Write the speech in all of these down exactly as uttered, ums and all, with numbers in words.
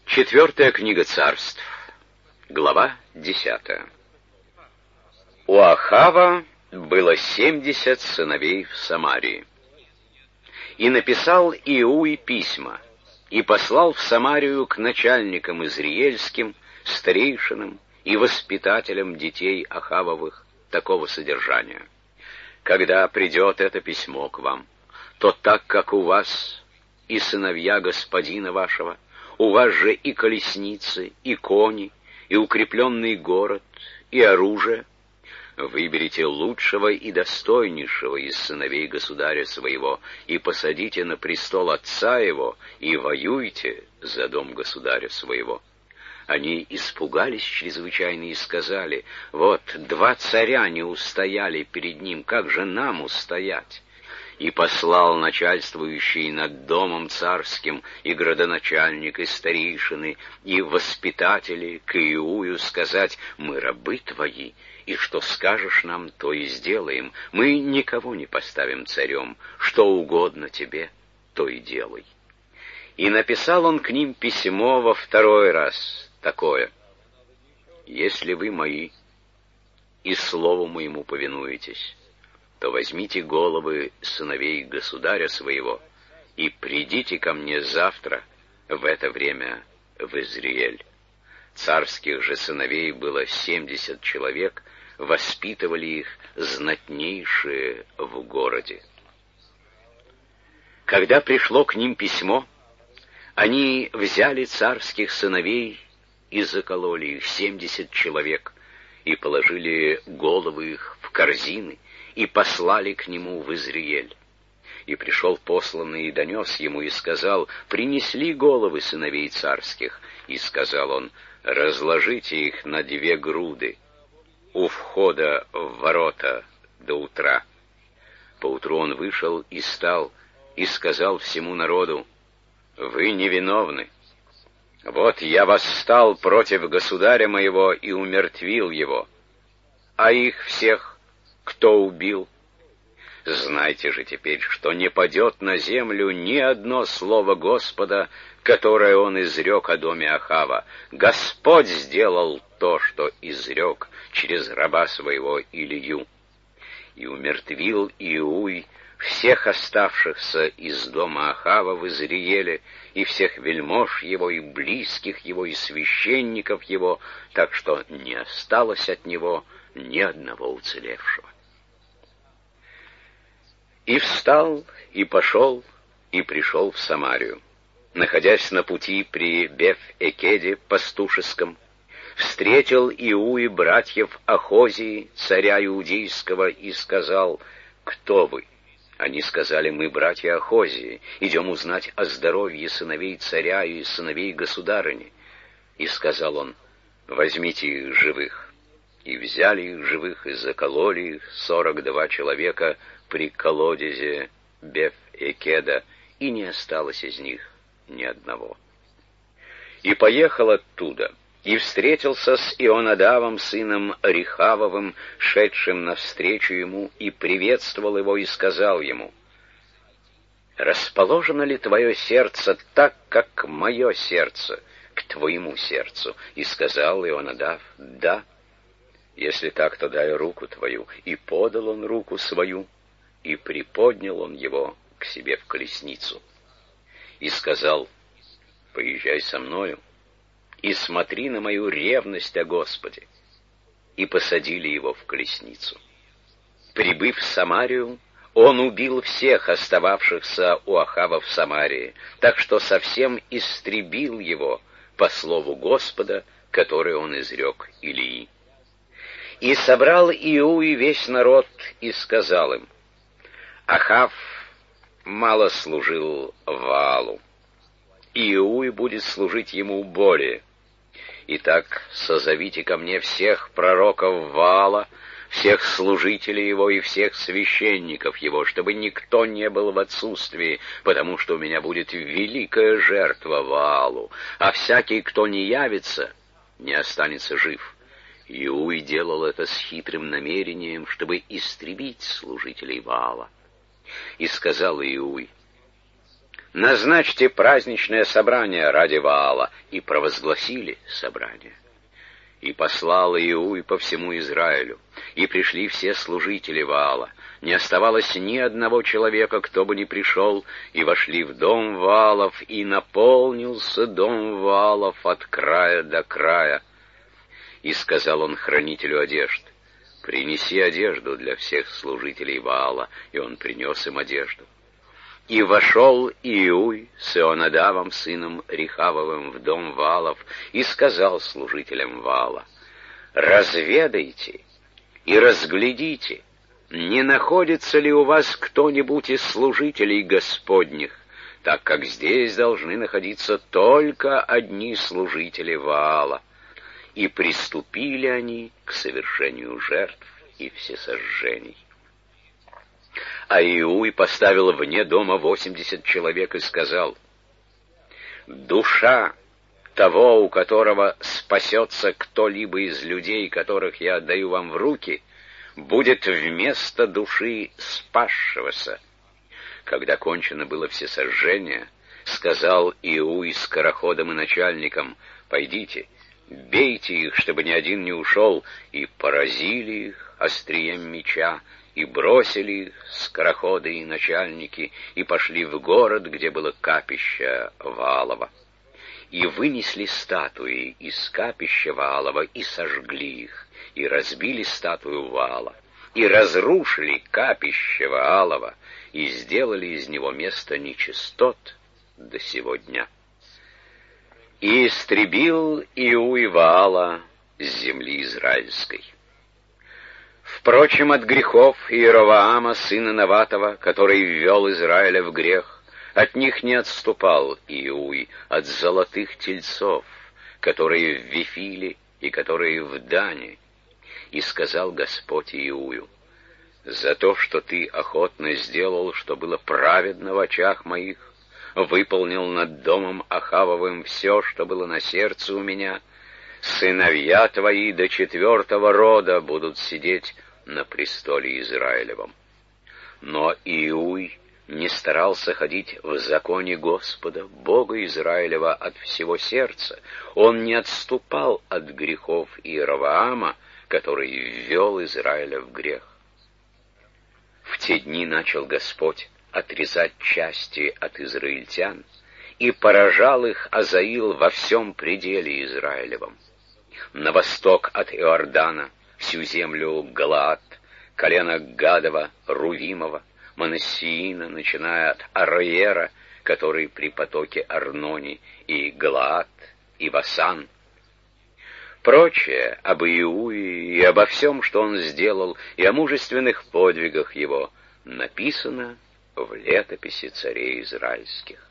Четвертая книга Царств, глава десятая. У Ахава было семьдесят сыновей в Самарии. И написал Иуй письма, и послал в Самарию к начальникам израильским, старейшинам и воспитателям детей Ахавовых такого содержания: когда придет это письмо к вам, то так как у вас и сыновья господина вашего, у вас же и колесницы, и кони, и укрепленный город, и оружие, выберите лучшего и достойнейшего из сыновей государя своего, и посадите на престол отца его, и воюйте за дом государя своего. Они испугались чрезвычайно и сказали: вот два царя не устояли перед ним, как же нам устоять? И послал начальствующий над домом царским и градоначальник, и старейшины, и воспитатели к Иую сказать: мы рабы твои, и что скажешь нам, то и сделаем. Мы никого не поставим царем, что угодно тебе, то и делай. И написал он к ним письмо во второй раз такое: если вы мои и слову моему повинуетесь, то возьмите головы сыновей государя своего и придите ко мне завтра в это время в Израиль. Царских же сыновей было семьдесят человек, воспитывали их знатнейшие в городе. Когда пришло к ним письмо, они взяли царских сыновей и закололи их, семьдесят человек, и положили головы их в корзины, и послали к нему в Израиль. И пришел посланный и донес ему, и сказал: принесли головы сыновей царских. И сказал он: разложите их на две груды у входа в ворота до утра. Поутру он вышел и стал, и сказал всему народу: вы невиновны. Вот я восстал против государя моего и умертвил его, а их всех кто убил? Знайте же теперь, что не падет на землю ни одно слово Господа, которое он изрек о доме Ахава. Господь сделал то, что изрек через раба своего Илию. И умертвил Иуй всех оставшихся из дома Ахава в Израиле, и всех вельмож его, и близких его, и священников его, так что не осталось от него ни одного уцелевшего. И встал, и пошел, и пришел в Самарию. Находясь на пути при Беф-Экеде пастушеском, встретил Иуи братьев Ахозии, царя иудейского, и сказал: кто вы? Они сказали: мы братья Ахозии, идем узнать о здоровье сыновей царя и сыновей государыни. И сказал он: возьмите их живых. И взяли их живых, и закололи их сорок два человека при колодезе Беф-Экеда, и не осталось из них ни одного. И поехал оттуда, и встретился с Ионадавом, сыном Рехавовым, шедшим навстречу ему, и приветствовал его, и сказал ему: расположено ли твое сердце так, как мое сердце к твоему сердцу? И сказал Ионадав: да. Если так, то дай руку твою. И подал он руку свою, и приподнял он его к себе в колесницу. И сказал: поезжай со мною, и смотри на мою ревность о Господе. И посадили его в колесницу. Прибыв в Самарию, он убил всех остававшихся у Ахава в Самарии, так что совсем истребил его по слову Господа, которое он изрек Илии. И собрал Иуи весь народ, и сказал им: Ахав мало служил Ваалу, Иуи будет служить ему более. Итак, созовите ко мне всех пророков Ваала, всех служителей его и всех священников его, чтобы никто не был в отсутствии, потому что у меня будет великая жертва Ваалу, а всякий, кто не явится, не останется жив. Иуй делал это с хитрым намерением, чтобы истребить служителей Ваала. И сказал Иуй: назначьте праздничное собрание ради Ваала, и провозгласили собрание. И послал Иуй по всему Израилю, и пришли все служители Ваала. Не оставалось ни одного человека, кто бы ни пришел, и вошли в дом Ваалов, и наполнился дом Ваалов от края до края. И сказал он хранителю одежд: принеси одежду для всех служителей Ваала, и он принес им одежду. И вошел Иуй с Ионадавом, сыном Рехавовым, в дом Ваалов, и сказал служителям Ваала: разведайте и разглядите, не находится ли у вас кто-нибудь из служителей Господних, так как здесь должны находиться только одни служители Ваала. И приступили они к совершению жертв и всесожжений. А Иуй поставил вне дома восемьдесят человек и сказал: душа того, у которого спасется кто-либо из людей, которых я отдаю вам в руки, будет вместо души спасшегося. Когда кончено было всесожжение, сказал Иуй скороходам и начальникам: пойдите, бейте их, чтобы ни один не ушел, и поразили их острием меча, и бросили их скороходы и начальники, и пошли в город, где было капище Ваалова. И вынесли статуи из капища Ваалова, и сожгли их, и разбили статую Ваала, и разрушили капище Ваалова, и сделали из него место нечистот до сего дня. И истребил Иуй Ваала с земли израильской. Впрочем, от грехов Иеровоама, сына Наватова, который ввел Израиля в грех, от них не отступал Иуй, от золотых тельцов, которые в Вифиле и которые в Дане. И сказал Господь Иую: за то, что ты охотно сделал, что было праведно в очах моих, выполнил над домом Ахавовым все, что было на сердце у меня, сыновья твои до четвертого рода будут сидеть на престоле Израилевом. Но Иуй не старался ходить в законе Господа, Бога Израилева, от всего сердца. Он не отступал от грехов Иеровоама, который ввел Израиля в грех. В те дни начал Господь отрезать части от израильтян, и поражал их Азаил во всем пределе Израилевом. На восток от Иордана всю землю Галаад, колено Гадова, Рувимова, Манассиина, начиная от Ароера, который при потоке Арнони, и Галаад, и Васан. Прочее об Иуе и обо всем, что он сделал, и о мужественных подвигах его, написано в летописи царей израильских.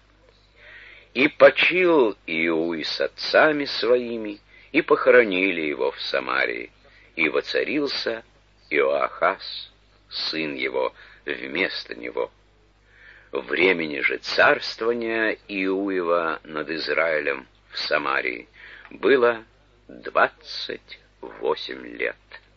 И почил Иуй с отцами своими, и похоронили его в Самарии, и воцарился Иоахаз, сын его, вместо него. Времени же царствования Иуева над Израилем в Самарии было двадцать восемь лет.